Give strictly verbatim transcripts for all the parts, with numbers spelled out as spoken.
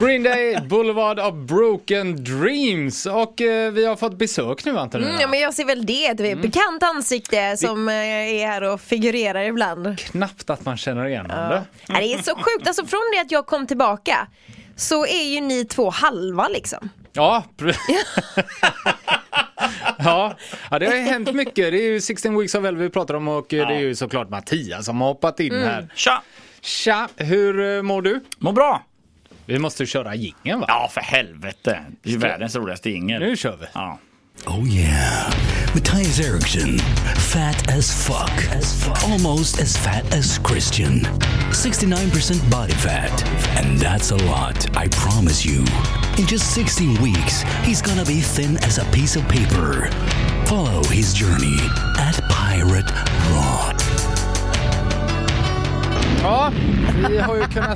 Green Day, Boulevard of Broken Dreams. Och eh, vi har fått besök nu, Antonina. Mm, ja, men jag ser väl det. Det är ett mm. bekant ansikte som eh, är här och figurerar ibland. Knappt att man känner igen ja. det. Ja, det är så sjukt. Alltså från det att jag kom tillbaka så är ju ni två halva liksom. Ja, ja, ja, det har hänt mycket. Det är ju sexton Weeks of Hell vi pratar om och ja. det är ju såklart Mattias som har hoppat in mm. här. Tja! Tja, hur mår du? Mår bra. Vi måste köra jingeln, va? Ja, för helvete. Det är ju världens roligaste jingel. Nu kör vi. Ja. Oh yeah. Mattias Eriksson. Fat as fuck. as fuck. Almost as fat as Christian. sixty-nine percent body fat. And that's a lot, I promise you. In just sixteen weeks, he's gonna be thin as a piece of paper. Follow his journey at Pirate Rock. Ja, vi har ju kunnat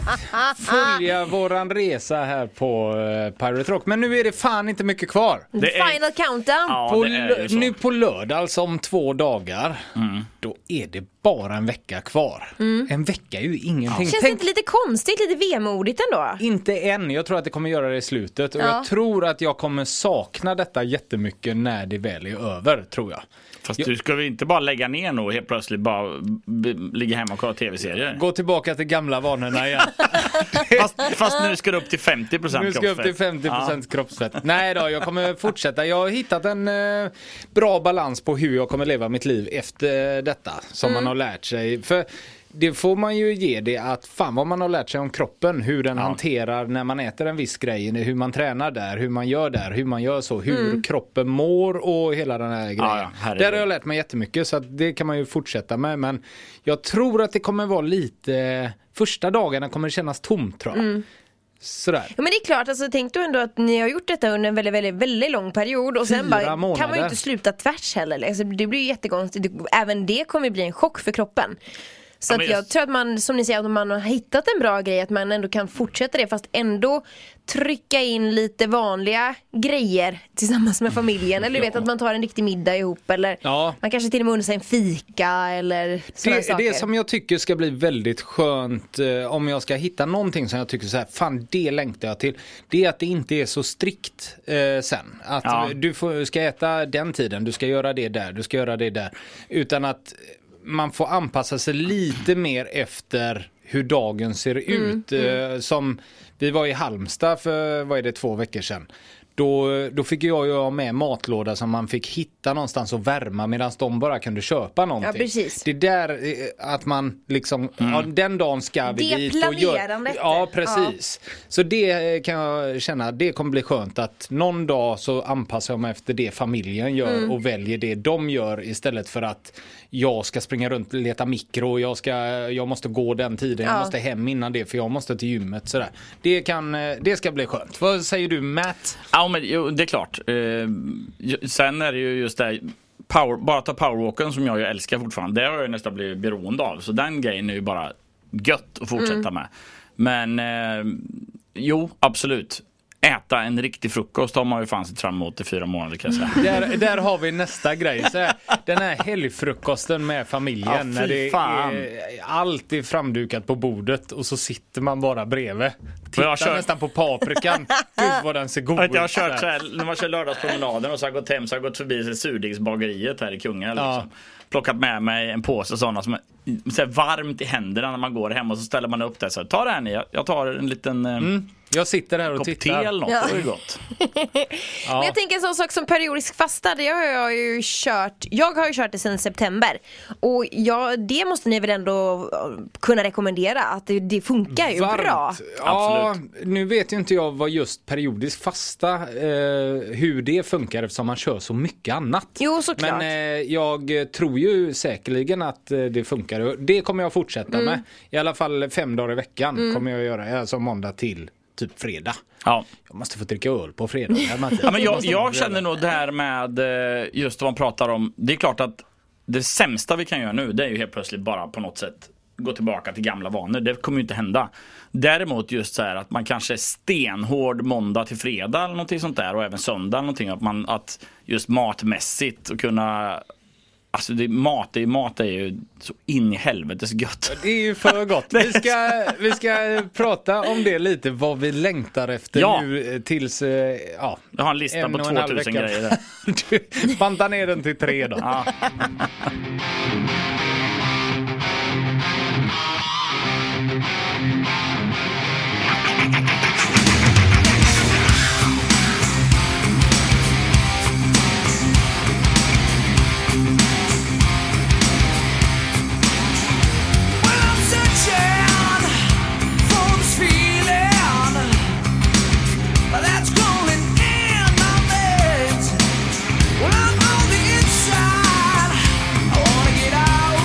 följa våran resa här på uh, Pirate Rock. Men nu är det fan inte mycket kvar. Det är... Final countdown. Ja, på l- nu på lördag, alltså om två dagar, mm. då är det bara en vecka kvar. Mm. En vecka är ju ingenting. Ja. Känns det inte lite konstigt, lite vemodigt ändå? Inte än, jag tror att det kommer göra det i slutet. Och ja. jag tror att jag kommer sakna detta jättemycket när det väl är över, tror jag. Fast jag... du ska väl inte bara lägga ner nu och helt plötsligt bara b- ligga hemma och kolla tv-serier? Gå tillbaka till gamla vanorna igen. fast, fast nu ska du upp till femtio procent kroppsfett. Nu ska upp till femtio procent ja. kroppsfett. Nej då, jag kommer fortsätta. Jag har hittat en eh, bra balans på hur jag kommer leva mitt liv efter detta som mm. man har lärt sig. För det får man ju ge det att fan vad man har lärt sig om kroppen, hur den ja. hanterar när man äter en viss grej, hur man tränar där, hur man gör där, hur man gör så, hur mm. kroppen mår och hela den här grejen. Ja, ja, där har jag lärt mig jättemycket så att det kan man ju fortsätta med, men jag tror att det kommer vara lite, första dagarna kommer det kännas tomt, tror jag. Mm. Sådär. Ja, men det är klart, alltså, tänk du ändå att ni har gjort detta under en väldigt, väldigt, väldigt lång period och Fyra sen bara, månader. kan man ju inte sluta tvärs heller. Alltså, det blir ju jättekonstigt. Även det kommer bli en chock för kroppen. Så ja, att jag tror att man, som ni säger, att man har hittat en bra grej, att man ändå kan fortsätta det fast ändå trycka in lite vanliga grejer tillsammans med familjen. Eller du vet, att man tar en riktig middag ihop, eller ja. man kanske till och med undrar sig en fika eller sådana det, saker. Det som jag tycker ska bli väldigt skönt, eh, om jag ska hitta någonting som jag tycker så här, fan det längtar jag till, det är att det inte är så strikt eh, sen. Att ja. du får, ska äta den tiden, du ska göra det där, du ska göra det där. Utan att man får anpassa sig lite mer efter hur dagen ser ut. Mm, mm. Som vi var i Halmstad för, vad är det, två veckor sedan. Då, då fick jag ju ha med matlåda som man fick hitta någonstans och värma medan de bara kunde köpa någonting. Ja, precis. Det är där att man liksom, mm. ja, den dagen ska vi det dit och gör. Ja, precis. Ja. Så det kan jag känna, det kommer bli skönt att någon dag så anpassar jag mig efter det familjen gör mm. och väljer det de gör istället för att jag ska springa runt och leta mikro och jag, ska, jag måste gå den tiden, ja. jag måste hem innan det för jag måste till gymmet. Sådär. Det, kan, det ska bli skönt. Vad säger du, Matt? Ja, men jo, det är klart. Eh, sen är det ju just det power, bara ta powerwalken som jag ju älskar fortfarande. Det har jag nästan blivit beroende av. Så den grejen är ju bara gött att fortsätta mm. med. Men eh, jo, absolut. Äta en riktig frukost har man ju fan sett fram emot i fyra månader, kan jag säga. Där, där har vi nästa grej. Så här, den här helgfrukosten med familjen. Ja, när det är, allt är framdukat på bordet och så sitter man bara bredvid. Tittar kört... nästan på paprikan. Gud vad den ser god ut. Jag har kört så här, när man kör lördagspromenaden och så har jag gått hem, så har jag gått förbi surdegsbageriet här i Kungälv. Ja. Liksom. Plockat med mig en påse sådana som är så här varmt i händerna när man går hem och så ställer man upp det så här, ta det här ni, jag tar en liten... Mm. Jag sitter där och tittar. Eller något, ja. Det är gott. Ja. Men jag tänker en sån sak som periodisk fasta, det har jag ju kört. Jag har ju kört det sedan september. Och ja, det måste ni väl ändå kunna rekommendera, att det, det funkar ju varmt. Bra. Ja, absolut. Nu vet ju inte jag vad just periodisk fasta eh, hur det funkar eftersom man kör så mycket annat. Jo, såklart. Men eh, jag tror ju säkerligen att eh, det funkar. Det kommer jag fortsätta mm. med. I alla fall fem dagar i veckan mm. kommer jag göra, alltså måndag till typ fredag. Ja. Jag måste få dricka öl på fredag. Ja, men jag, jag känner nog det här med just vad man pratar om. Det är klart att det sämsta vi kan göra nu, det är ju helt plötsligt bara på något sätt gå tillbaka till gamla vanor. Det kommer ju inte hända. Däremot just så här att man kanske är stenhård måndag till fredag eller någonting sånt där, och även söndag eller någonting, att man att just matmässigt och kunna Alltså det, mat, det, mat är ju så in i helvetes gött. Det är ju för gott. Vi ska, vi ska prata om det lite, vad vi längtar efter ja. nu tills... Ja, jag har en lista på tvåtusen grejer där. Du bantar ner den till tre då. Ja. Well, I'm on the inside. I wanna get out.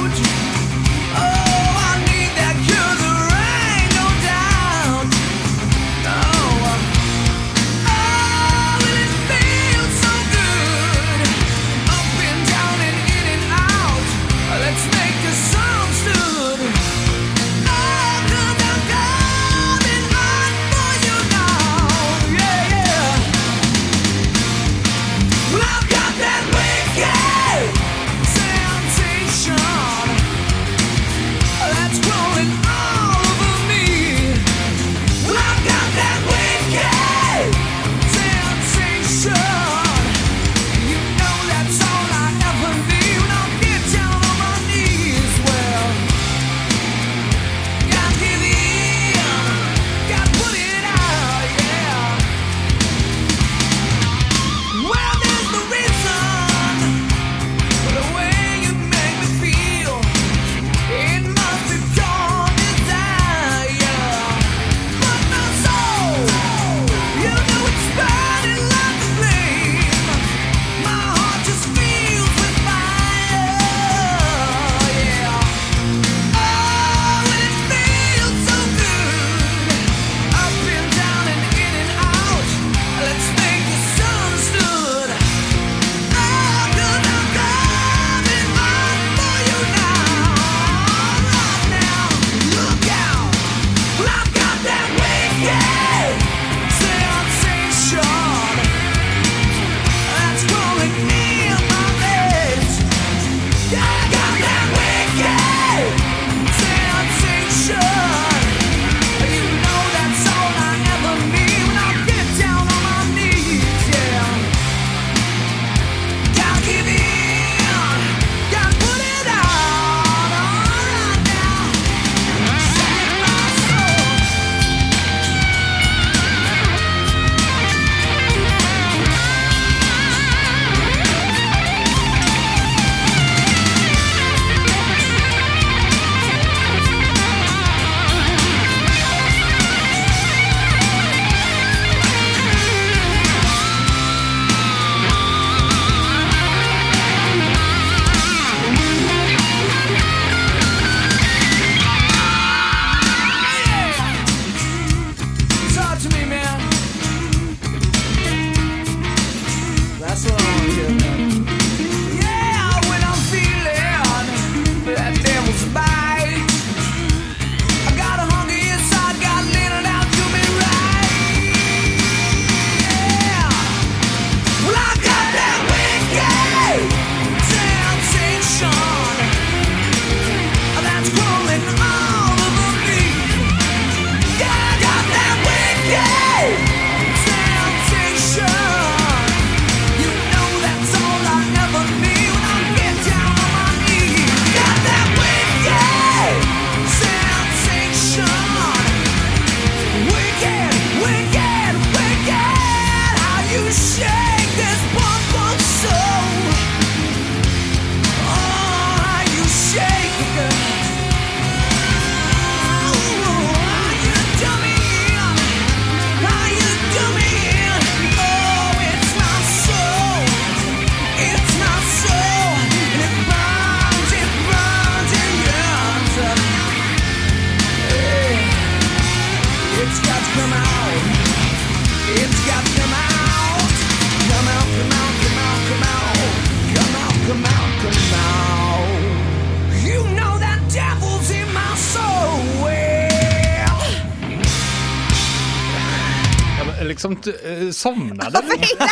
liksom t- äh, somnade.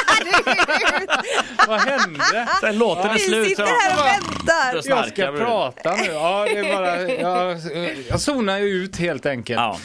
Vad hände? Sen låten är Vi slut. sitter här och väntar. Jag ska prata nu. Ja, det är bara, jag, jag zonar ju ut helt enkelt. Ja.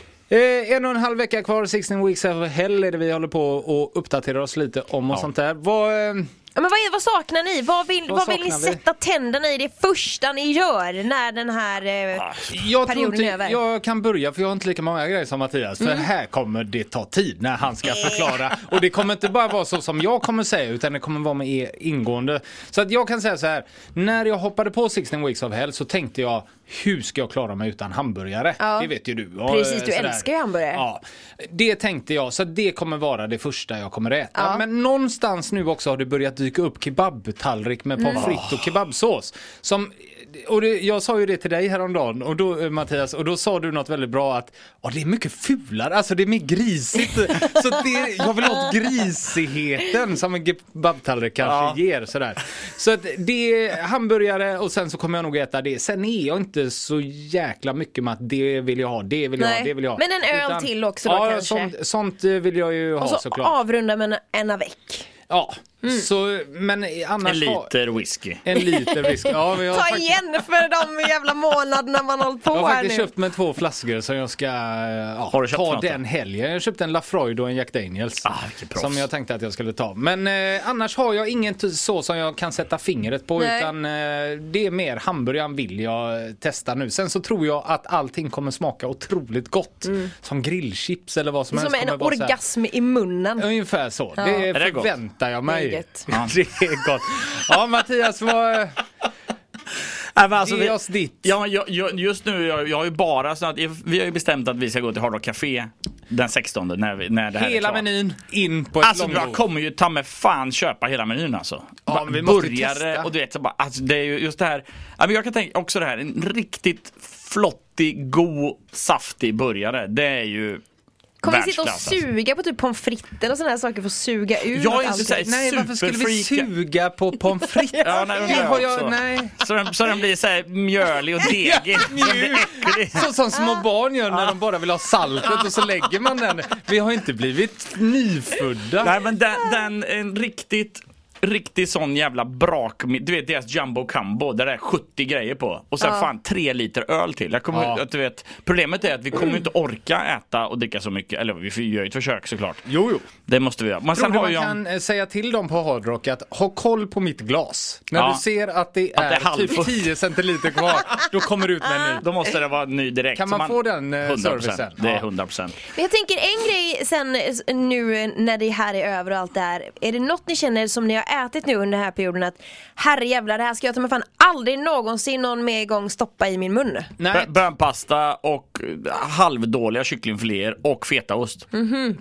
Eh, en och en halv vecka kvar, sexton weeks of hell är det vi håller på och uppdaterar oss lite om och Ja. sånt där. Vad... Eh, Ja, men vad, är, vad saknar ni? Vad vill, Vad vad vill ni saknar vi? sätta tänderna i det första ni gör när den här eh, jag tror perioden inte är över? jag kan börja för jag har inte lika många grejer som Mattias. För Mm. här kommer det ta tid när han ska förklara. Och det kommer inte bara vara så som jag kommer säga utan det kommer vara med er ingående. Så att jag kan säga så här. När jag hoppade på sexton weeks of hell så tänkte jag hur ska jag klara mig utan hamburgare? Ja. Det vet ju du. Och, Precis, du sådär. älskar ju hamburgare. Ja, det tänkte jag. Så det kommer vara det första jag kommer äta. Ja. Men någonstans nu också har det börjat dyka upp kebabtallrik med pommes frites och kebabsås. Som, och det, jag sa ju det till dig häromdagen och då, eh, Mattias, och då sa du något väldigt bra att oh, det är mycket fulare, alltså det är mer grisigt. Så det, jag vill ha grisigheten som en kebabtallrik kanske Ja. ger. Sådär. Så att det är hamburgare och sen så kommer jag nog äta det. Sen är jag inte så jäkla mycket med att det vill jag ha, det vill jag Nej. ha, det vill jag ha. Men en öl till också då ja, kanske. Sånt, sånt eh, vill jag ju ha Och så såklart. avrunda med en, en avec. Ja, så, men annars En ha- liter whisky. en liter whisky. Ja, men jag har Ta faktiskt, igen för de jävla månaderna man hållit på jag har här faktiskt nu. köpt med två flaskor som jag ska ja, Har du köpt för ta något då? den helgen. Jag köpte en Lafroid och en Jack Daniels. Ah, vilket proffs. Som jag tänkte att jag skulle ta. Men eh, annars har jag inget så som jag kan sätta fingret på. Nej. Utan eh, det är mer hamburgaren vill jag testa nu. Sen så tror jag att allting kommer smaka otroligt gott. Som grillchips eller vad som, Som helst. en kommer vara så här- orgasm i munnen. Ungefär så. Ja. Det Är det gott? förväntar jag mig. Det är gött. Ja. Det är gott. Ja, Mattias, vad... Nej, men alltså, Ge vi, oss ditt. ja, jag, jag, just nu, jag, jag har ju bara så att vi har ju bestämt att vi ska gå till Hard Rock Café den sextonde när, vi, när det här är Hela klart. menyn in på ett Alltså jag långbord. kommer ju ta med fan köpa hela menyn alltså. Ja, Bara men vi måste burgare testa. och du vet så bara, alltså det är ju just det här. Ja, men jag kan tänka också det här, en riktigt flottig, god, saftig burgare. Det är ju Kommer vi sitta och världsklass, alltså. suga på typ pommes frites och sådana här saker för att suga ur Jag är inte allting? så här Nej, varför skulle vi superfreaka. suga på pommes frites? Ja, nej, Det det har jag jag, också. nej. Så den, så den blir så här mjölig och degig. Så den blir äcklig. Så som små barn gör när de bara vill ha saltet och så lägger man den. Vi har inte blivit nyfödda. Nej, men den, den en riktigt riktigt sån jävla brak, du vet deras jumbo combo där det är sjuttio grejer på och sen Ja. fan tre liter öl till. Jag kommer, Ja. att du vet, problemet är att vi kommer inte orka äta och dricka så mycket, eller vi gör ju ett försök såklart. Jo, jo. Det måste vi göra. Men Tror sen du har man jag kan eh, säga till dem på Hard Rock att ha koll på mitt glas. När Ja. du ser att det Att är, det är halvfullt. typ tio centiliter kvar, då kommer du ut med en ny. då måste det vara ny direkt. Kan Så man få den, eh, hundra procent. servicen? Det är Ja. hundra procent. Men jag tänker en grej sen eh, nu när det här är över och allt det här. Är det något ni känner som ni har ätit nu under den här perioden att herrejävlar, det här ska jag ta mig fan aldrig någonsin någon mer gång stoppa i min mun? Nej, Bönpasta och eh, halvdåliga kycklingfiléer och fetaost.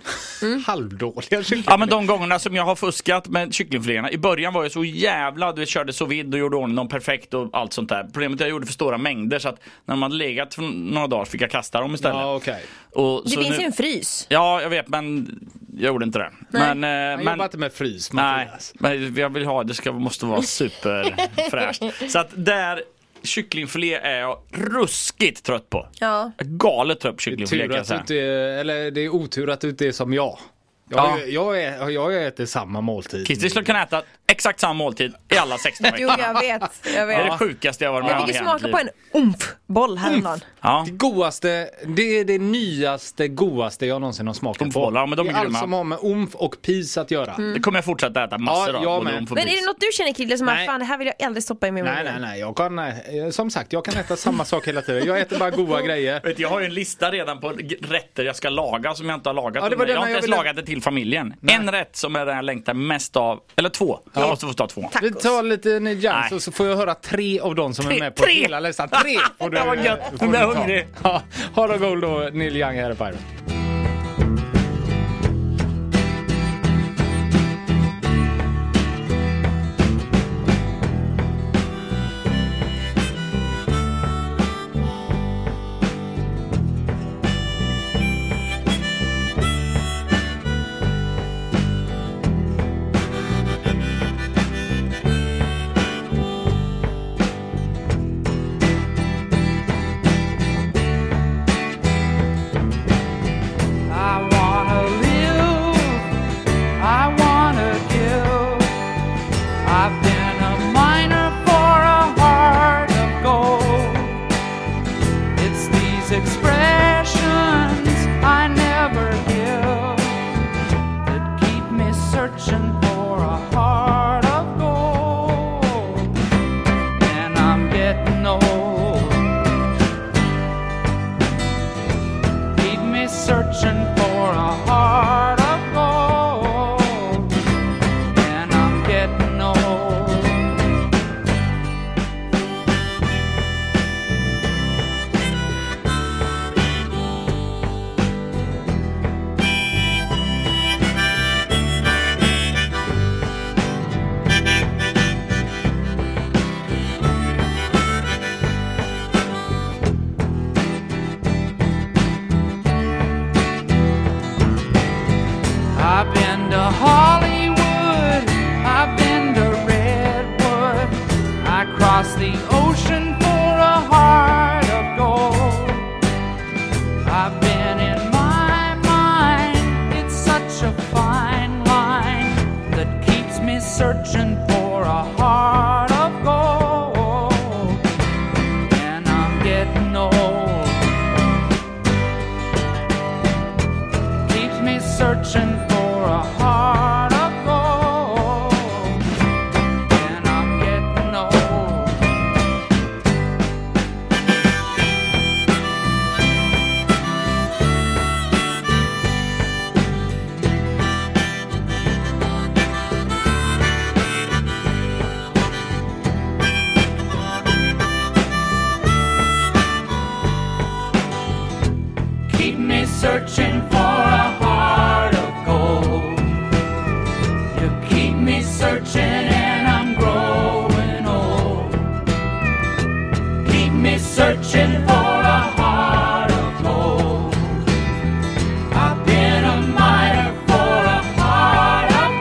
halvdåliga kycklingar. Ja, men de gångerna som jag har fuskat med kycklingfiléerna. I början var jag så jävla, du vet, körde så vid och gjorde ordning dem perfekt och allt sånt där. Problemet är att jag gjorde för stora mängder så att när man hade legat för några dagar fick jag kasta dem istället. Ja, okej. Och Det så finns nu- ju en frys. Ja, jag vet, men jag gjorde inte det. Men, eh, Jag men jobbar inte med frys, nej, Mattias. men jag vill ha, det ska, måste vara superfräscht. Så att där, kycklingfilé är jag ruskigt trött på. Ja. Jag är galet trött på Det är, kycklingfilé tur kan jag att säga. du inte är, eller det är otur att du inte är som jag. Jag, Ja. jag, är, jag äter samma måltid. Christer skulle kunna äta exakt samma måltid i alla sexton Jo, veckor. jag vet. Jag Det är det vet. sjukaste jag varit med Jag om fick i ju hela mitt smaka liv. på en umf-boll häromdagen. Ja. Det godaste, det är det nyaste, godaste jag någonsin har smakat på. Umfbollar, men de är det är allt grymma. som har med umf och pis att göra. Det kommer jag fortsätta äta massor Ja, av. jag både med. umf och Men är pis. det något du känner, Krille, som att Nej. fan det här vill jag aldrig stoppa i min mun? Nej, nej, nej. Jag kan, eh, som sagt, jag kan äta samma sak hela tiden. Jag äter bara goda grejer. Vet, jag har ju en lista redan på g- rätter jag ska laga som jag inte har lagat. Ja, det var jag har denna inte ens jag ville- lagat det till familjen. En rätt som är den jag längtar mest av. Eller två. Jag måste få ta två. Vi Tacos. tar lite Neil Young Nej. så, så får jag höra tre av dem som Tre- är med på tre! hela listan. Tre! får du- Det var gött. får Nu blir jag du ta. hungrig. Ja, ha det gold då, Neil Young här i Pirate. I've been to Hollywood, I've been to Redwood, I crossed the ocean for a heart of gold. I've been in my mind, it's such a fine line that keeps me searching for a heart of gold. And I'm getting old, keeps me searching for a heart of gold. And I'm getting old. Keep me searching for a heart of gold. You keep me searching and I'm growing old. Keep me searching for a heart of gold. I've been a miner for a heart of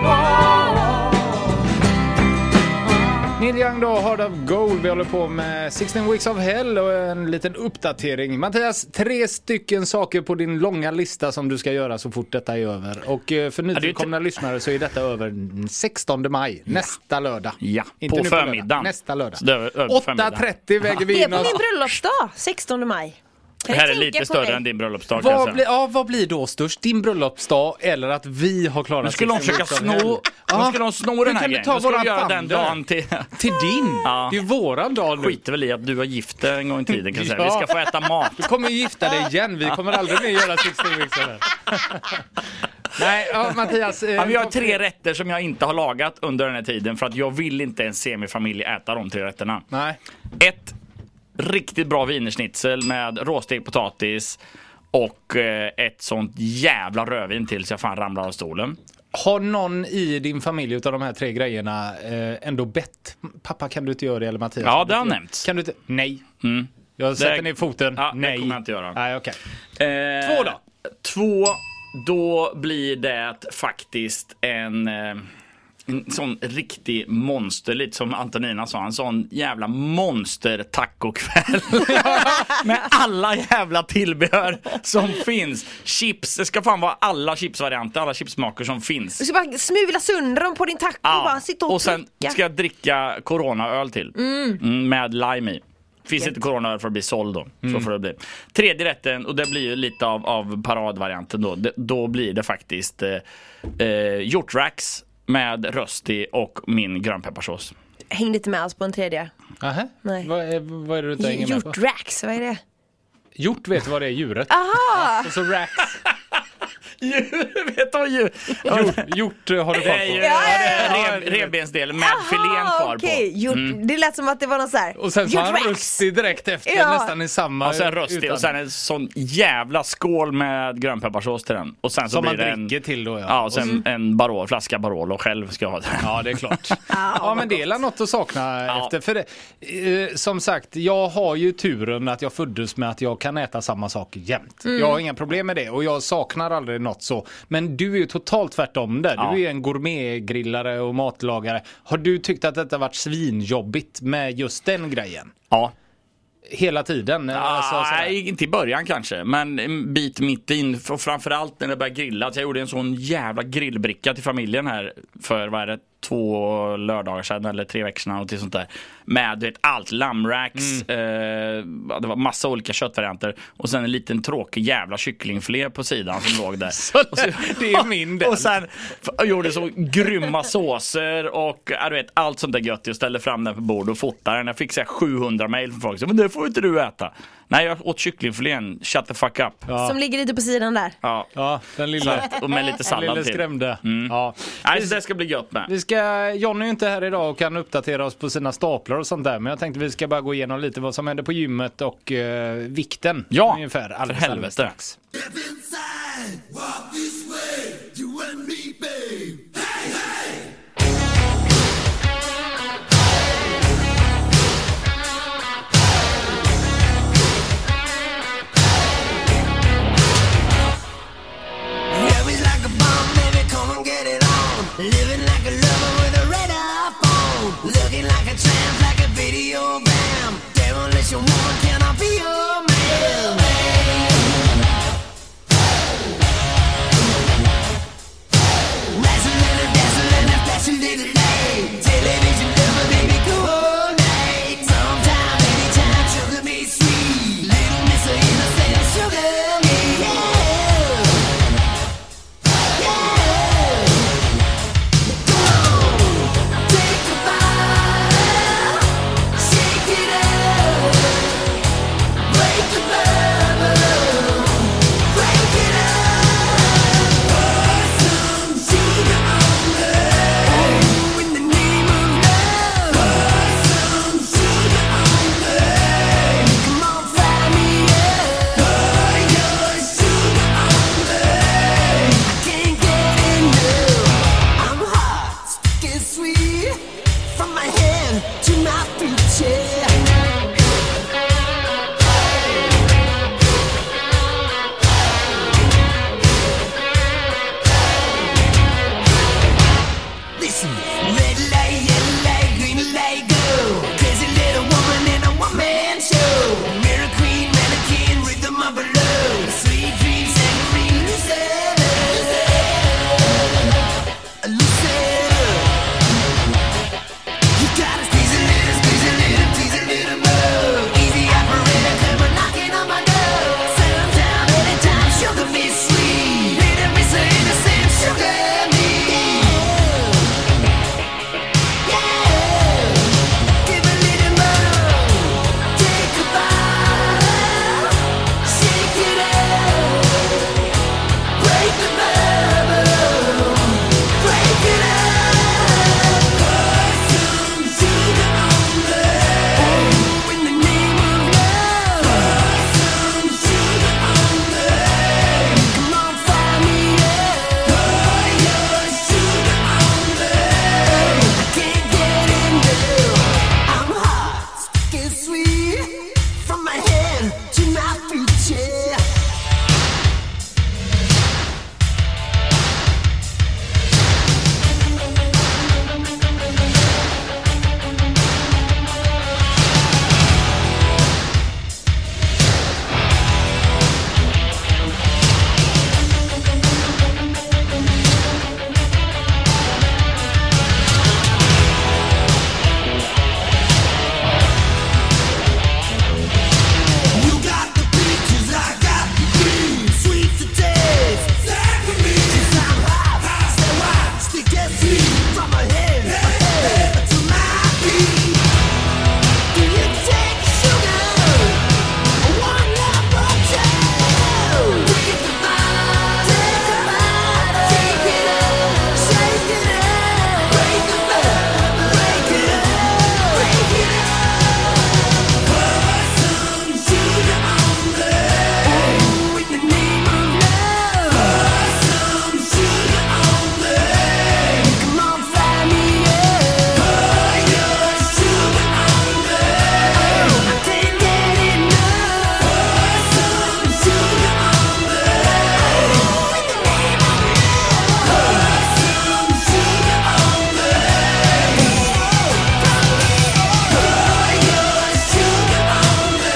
gold. Neil Young då, Heart of Gold. Vi håller på med sixteen Weeks of Hell och en liten uppdatering. Mattias, tre stycken saker på din långa lista som du ska göra så fort detta är över. Och eh, för nytillkomna lyssnare så är detta över sextonde maj, nästa lördag. Ja, Inte på nu förmiddagen. lördag, nästa lördag. Så det är över förmiddagen. åtta trettio väger vi Det är in på oss. min bröllopsdag, sextonde maj. Det här är lite större än din bröllopsdag. kan jag Vad säga. blir, ja, vad blir då störst? Din bröllopsdag eller att vi har klarat Nu skulle de sexton försöka Weeks of sno, Hell? de Ja. skulle de sno Hur den här kan du grejen. ta De skulle våran göra den thunder? dagen till... Till din? Ja. Det är våran dag nu. Skiter väl i att du har gift dig en gång i tiden kan jag säga. Ja. Vi ska få äta mat. Du kommer ju gifta dig igen. Vi kommer aldrig mer göra sexton Weeks of Hell. Nej, ja, Mattias. Eh, Ja, vi har tre rätter som jag inte har lagat under den här tiden för att jag vill inte en semifamilj äta de tre rätterna. Nej. Ett riktigt bra wienerschnitzel med råstekt potatis och eh, ett sånt jävla rödvin till så jag fan ramlar av stolen. Har någon i din familj utav de här tre grejerna eh, ändå bett? Pappa, kan du inte göra det? Eller Mattias? Ja, kan det du har inte- nämnts. Kan du inte? Nej. Mm. Jag sätter Det- ner foten. Ja, det Nej. kommer jag inte göra. Nej, okej. Eh, Två då? Två, då blir det faktiskt en, eh, en sån riktig monster, lite som Antonina sa, en sån jävla monster tacokväll. Med alla jävla tillbehör som finns. Chips, det ska fan vara alla chipsvarianter, alla chipsmaker som finns. Du ska bara smula sönder dem på din taco och bara sitta och, och sen trycka. ska jag dricka coronaöl till. Mm, med lime i. Finns inte coronaöl för att bli såld då. Så får det bli. Tredje rätten, och det blir ju lite av, av paradvarianten då. Det, då blir det faktiskt eh, eh, hjortrax med rösti och min grönpepparsås. Hängde inte med alls på en tredje. Aha. Nej. Vad är, vad är det du inte hänger med på? Hjortrax, vad är det? Hjort vet du vad det är, djuret. Aha! Och så rax. Djur, vet du vad djur? Hjort, hjort har du Det är ju koll på. ja, ja, det ja. är reb, revbensdelen med filén kvar okej. på. Hjort, det lät som att det var någon så här. Och sen så har han hjortrax. röstig direkt efter, Ja. nästan i samma. Och sen röstig utan- och sen en sån jävla skål med grönpepparsås till den. Och sen så Som blir man det en, dricker till då, ja. ja, och sen en Barolo, flaska Barolo själv ska jag ha det. Ja, det är klart. Ja, men det är något att sakna Ja. efter. För det, eh, som sagt, jag har ju turen att jag föddes med att jag kan äta samma sak jämt. Jag har inga problem med det och jag saknar aldrig något så. Men du är ju totalt tvärtom där. Ja. Du är en gourmetgrillare och matlagare. Har du tyckt att detta varit svinjobbigt med just den grejen? Ja. Hela tiden? Alltså, Ah, sådär. nej, inte i början kanske, men en bit mitt in, och framförallt när det började grilla. Att jag gjorde en sån jävla grillbricka till familjen här för, vad är det, två lördagar sedan eller tre veckor sedan och till sånt där. Med, du vet, allt, lammracks, Mm. eh, det var massa olika köttvarianter och sen en liten tråkig jävla kycklingfilé på sidan som låg där. Så det, det är min del. Och sen f- jag gjorde så grymma såser och ja, du vet, allt sånt där gött. Jag ställde fram den på bordet och fotade den. Jag fick så här sjuhundra mejl från folk. Så, men det får inte du äta. Nej, jag åt kycklingfilén. Shut the fuck up. Ja. Som ligger lite på sidan där. Ja. Ja, den lilla, Och med lite den sallad lilla till. skrämde. Ja. Nej, så det ska bli gött med. Vi ska, Johnny är ju inte här idag och kan uppdatera oss på sina staplar och sånt där. Men jag tänkte vi ska bara gå igenom lite vad som händer på gymmet och eh, vikten. Ja, ungefär. för Alldeles, helvete. alldeles strax. Step inside, walk this way, you and me, babe. Hey, hey! Yeah, we like a bomb, baby, come listen. Red light, yellow light, green light, go. Crazy little woman in a one-man show. Mirror queen, mannequin, rhythm of her love. Sweet dreams and green Lucetta. Lucetta. You gotta squeeze a little, squeeze a little, tease a little more. Easy operator, come on knocking on my door. Settle down anytime, sugar me sweet. Little miss her innocent, sugar me. Yeah, give a little more. Take a bite, shake it up. Break the bubble, break it up. Pour some sugar on me. Oh, in the name of love. Pour some sugar on me. Come on, fire me up. Pour your sugar on me. I can't get enough. I'm hot, sticky sweet, from my head to my feet, yeah. You got the peaches, I got the cream. Sweet to taste, saccharin. Yes, I'm hot, so hot, sticky sweet, from my head, my head to my feet. Do you take sugar? One number two. Take a bite, take a bite, take it up, shake it up, break the bubble, break it up, break it up. Pour some sugar on me. Oh, in the name of love. Pour some sugar on me. Come on, fire me up. Pour your sugar on me. I can't get enough. Pour some sugar on me. Oh, in the name of love. Pour some sugar on me. Pour your sugar on me.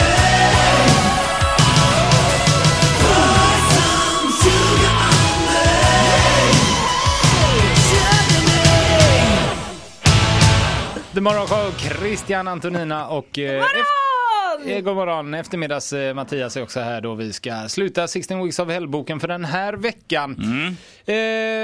Pour some sugar on me. Sugar me. The Morgon, Christian, Antonina och... Eh, Morgon! Eh, God morgon. Eftermiddags eh, Mattias är också här då vi ska sluta sexton Weeks of Hell-boken för den här veckan. Eh,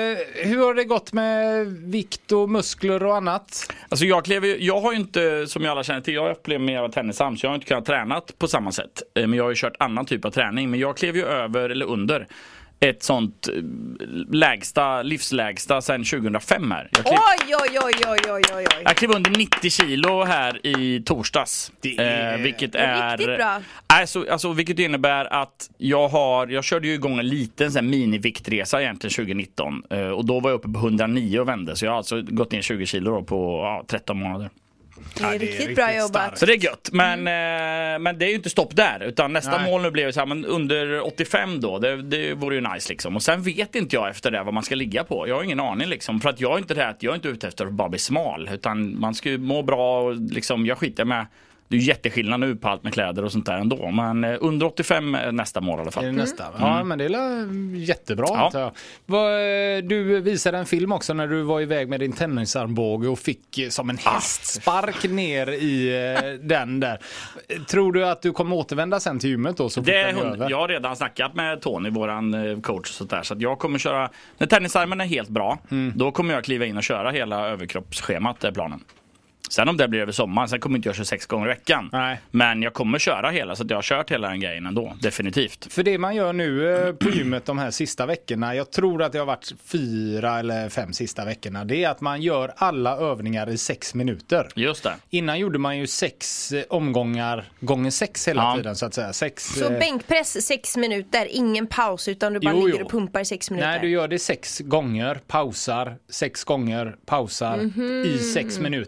hur har det gått med vikt och muskler och annat? Alltså jag, klev, ju- jag har ju inte, som jag alla känner till, jag har problem med att tennisam, så jag har inte kunnat träna på samma sätt. Eh, Men jag har ju kört annan typ av träning. Men jag klev ju över, eller under, ett sånt eh, lägsta, livslägsta sedan tjugohundrafem här. Jag klev, Oj, oj, oj, oj, oj, oj, oj. jag klev under nittio kilo här i torsdags. Det är- eh, vilket Det är är... riktigt bra. Alltså, alltså, vilket innebär att jag har, jag körde ju igång en liten sån här miniviktresa egentligen tjugonitton. Eh, och då var jag uppe på hundranio och vände. Så jag har alltså gått ner tjugo kilo då på ja, tretton månader. Det är Ja, det är riktigt riktigt bra jobbat. starkt. Så det är gött, men, eh, men det är ju inte stopp där. Utan nästa Nej. mål nu blev så här, men under åttiofem då, det, det vore ju nice liksom. Och sen vet inte jag efter det vad man ska ligga på. Jag har ingen aning liksom. För att jag är inte det att jag är inte ute efter att bara bli smal. Utan man ska ju må bra och liksom, jag skiter med. Det är ju jätteskillnad nu på allt med kläder och sånt där ändå. Men eh, under åttiofem är nästa mål i alla fall. Är det nästa? Ja, men det är la- jättebra. Ja. antar jag. Vad, eh, Du visade en film också när du var iväg med din tennisarmbåge och fick eh, som en hästspark ner i eh, den där. Tror du att du kommer återvända sen till gymmet då? Så fort Det är den är hund, över? jag har redan snackat med Tony, våran eh, coach och sånt där, så att jag kommer köra, när tennisarmen är helt bra, då kommer jag kliva in och köra hela överkroppsschemat, är planen. Sen om det blir över sommaren, sen kommer inte jag köra sex gånger i veckan. Nej. Men jag kommer köra hela, så att jag har kört hela den grejen ändå, definitivt. För det man gör nu eh, på gymmet de här sista veckorna, jag tror att det har varit fyra eller fem sista veckorna, det är att man gör alla övningar i sex minuter. Just det. Innan gjorde man ju sex eh, omgångar gånger sex hela Ja. tiden så att säga. Sex, Så eh, bänkpress sex minuter, ingen paus utan du bara Jo, ligger jo. och pumpar i sex minuter. Nej, du gör det sex gånger, pausar, sex gånger, pausar Mhm. i sex minuter. Så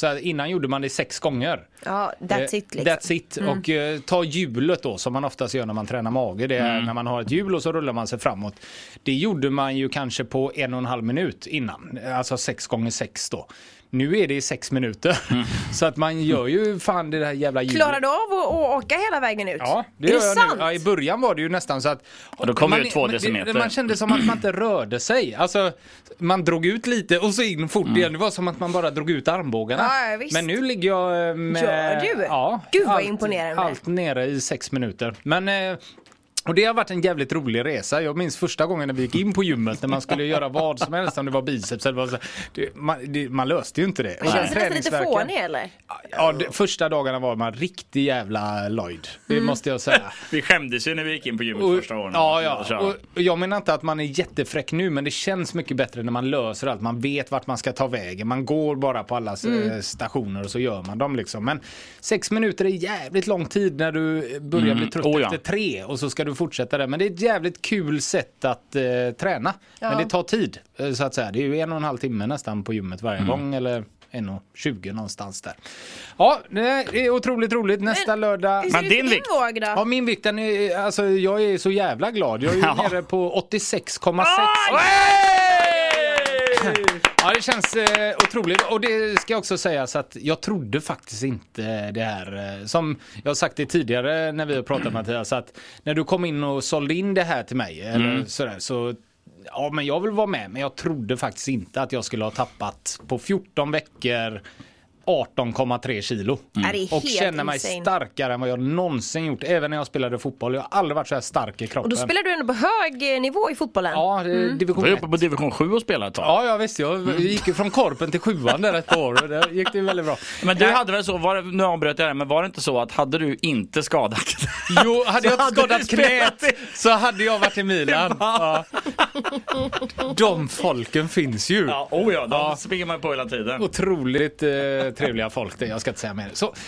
så här, innan gjorde man det sex gånger. Ja, that's it liksom. That's it. Mm. Och uh, ta hjulet då, som man oftast gör när man tränar mage. Det är mm. när man har ett hjul och så rullar man sig framåt. Det gjorde man ju kanske på en och en halv minut innan. Alltså sex gånger sex då. Nu är det i sex minuter. Mm. Så att man gör ju fan det där jävla hjulet. Klarar du av att, att åka hela vägen ut? Ja, det är gör det jag sant? nu. Ja, i början var det ju nästan så att... Och då kom man, ju två decimeter. Det, man kände som att man inte rörde sig. Alltså, man drog ut lite och så in fort mm. igen. Det var som att man bara drog ut armbågarna. Ja, men nu ligger jag med... Gör du? Ja, Gud vad allt, imponerande. Allt nere i sex minuter. Men... Eh, och det har varit en jävligt rolig resa. Jag minns första gången när vi gick in på gymmet när man skulle göra vad som helst, om det var biceps eller vad så. Det, man, det, man löste ju inte det. Men känns det nästan lite fånig eller? Ja, det, första dagarna var man riktigt jävla Lloyd. Det mm. måste jag säga. Vi skämdes ju när vi gick in på gymmet och, första åren. Ja, ja. Och, och jag menar inte att man är jättefräck nu, men det känns mycket bättre när man löser allt. Man vet vart man ska ta vägen. Man går bara på alla mm. stationer och så gör man dem liksom. Men sex minuter är jävligt lång tid när du börjar mm. bli trött oh, ja. efter tre och så ska du fortsätta där. Men det är ett jävligt kul sätt att eh, träna. Ja. Men det tar tid, eh, så att säga. Det är ju en och en halv timme nästan på gymmet varje mm. gång, eller en och tjugo någonstans där. Ja, det är otroligt roligt. Nästa men, lördag. Men din, din vikt? Våg då? Ja, min vikt, den är, alltså jag är så jävla glad. Jag är ju ja. nere på åttiosex komma sex. Ja, det känns eh, otroligt. Och det ska också sägas att jag trodde faktiskt inte det här. Eh, som jag har sagt det tidigare när vi har pratat med Mattias, att när du kom in och sålde in det här till mig mm. eller sådär, så ja, men jag vill vara med. Men jag trodde faktiskt inte att jag skulle ha tappat på fjorton veckor arton komma tre kilo. Mm. Och känner mig insane. starkare än vad jag någonsin gjort. Även när jag spelade fotboll. Jag har aldrig varit så här stark i kroppen. Och då spelar du ändå på hög nivå i fotbollen. Ja, mm. division ett. Du var uppe på division sju och spelade ett tag. Ja, jag visste. Jag gick från korpen till sjuan där ett par år. Det gick det väldigt bra. Men du hade väl så, var, nu avbröt jag det, men var det inte så att hade du inte skadat? Jo, hade jag inte skadat knät så hade jag varit i Milan. Ja. De folken finns ju. Ja, oh ja, de ja. springer man på hela tiden. Otroligt eh, trevliga folk det. Jag ska inte säga mer. Så, eh,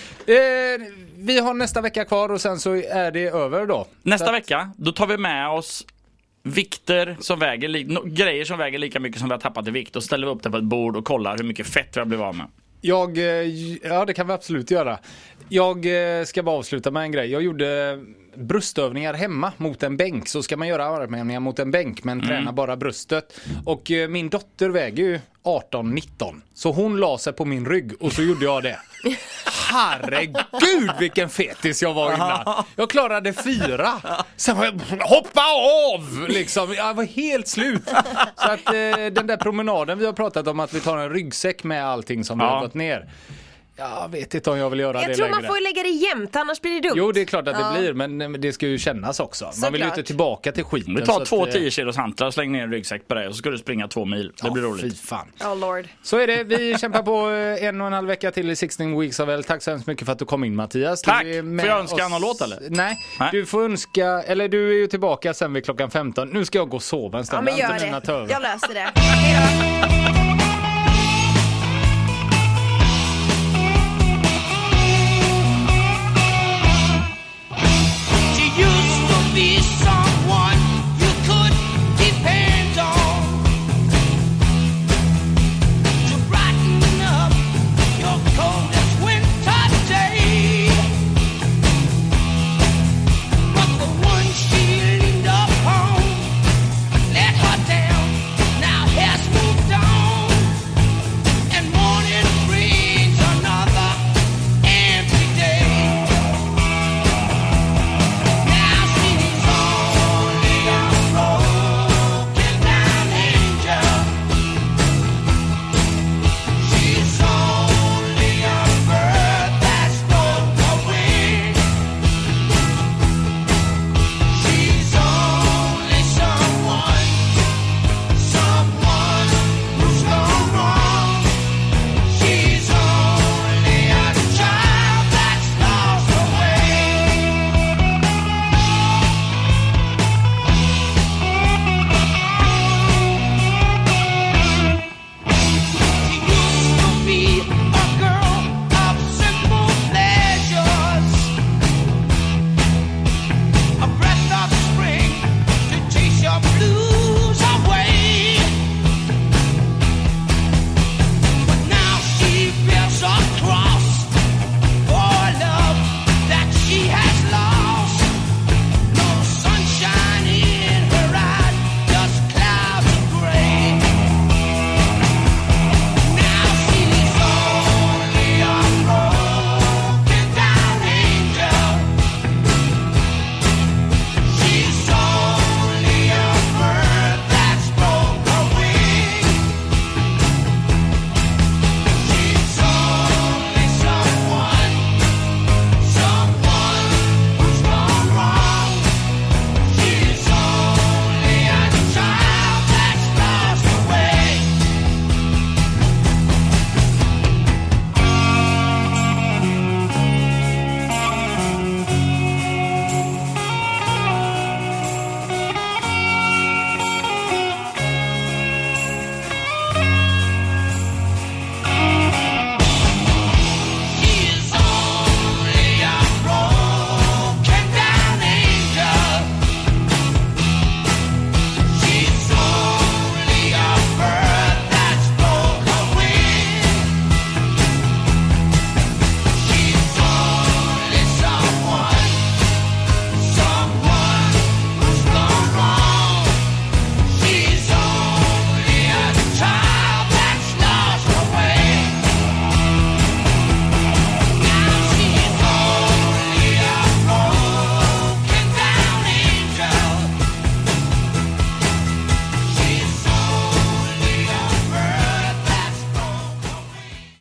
vi har nästa vecka kvar och sen så är det över då. Nästa att... vecka, då tar vi med oss vikter som väger li- no, grejer som väger lika mycket som vi har tappat i vikt och ställer vi upp det på ett bord och kollar hur mycket fett vi har blivit av med. Jag, ja, det kan vi absolut göra. Jag ska bara avsluta med en grej. Jag gjorde bröstövningar hemma mot en bänk. Så ska man göra armhävningar mot en bänk, men mm. träna bara bröstet. Och min dotter väger ju arton nitton. Så hon la sig på min rygg och så gjorde jag det. Herregud vilken fetis jag var innan. Jag klarade fyra. Sen var jag hoppa av liksom. Jag var helt slut. Så att eh, den där promenaden vi har pratat om, att vi tar en ryggsäck med allting som ja. vi har gått ner. Jag vet inte om jag vill göra jag det tror längre. Man får lägga det jämnt, annars blir det dumt. Jo, det är klart att ja. det blir, men det ska ju kännas också. Så man vill ju klart. inte tillbaka till skiten. Vi tar två att, tio kilos hantlar och slänger ner en ryggsäck på dig och så ska du springa två mil. Det ja, blir roligt. Fy fan. Oh Lord. Så är det. Vi kämpar på en och en halv vecka till i sexton Weeks of Hell. Tack så hemskt mycket för att du kom in, Mattias. Tack. Får jag önska oss... någon låt eller? Nej. Nej, du får önska, eller du är ju tillbaka sen vid klockan femton. Nu ska jag gå och sova en stund. Ja, men gör det. Jag löser det. Hej då.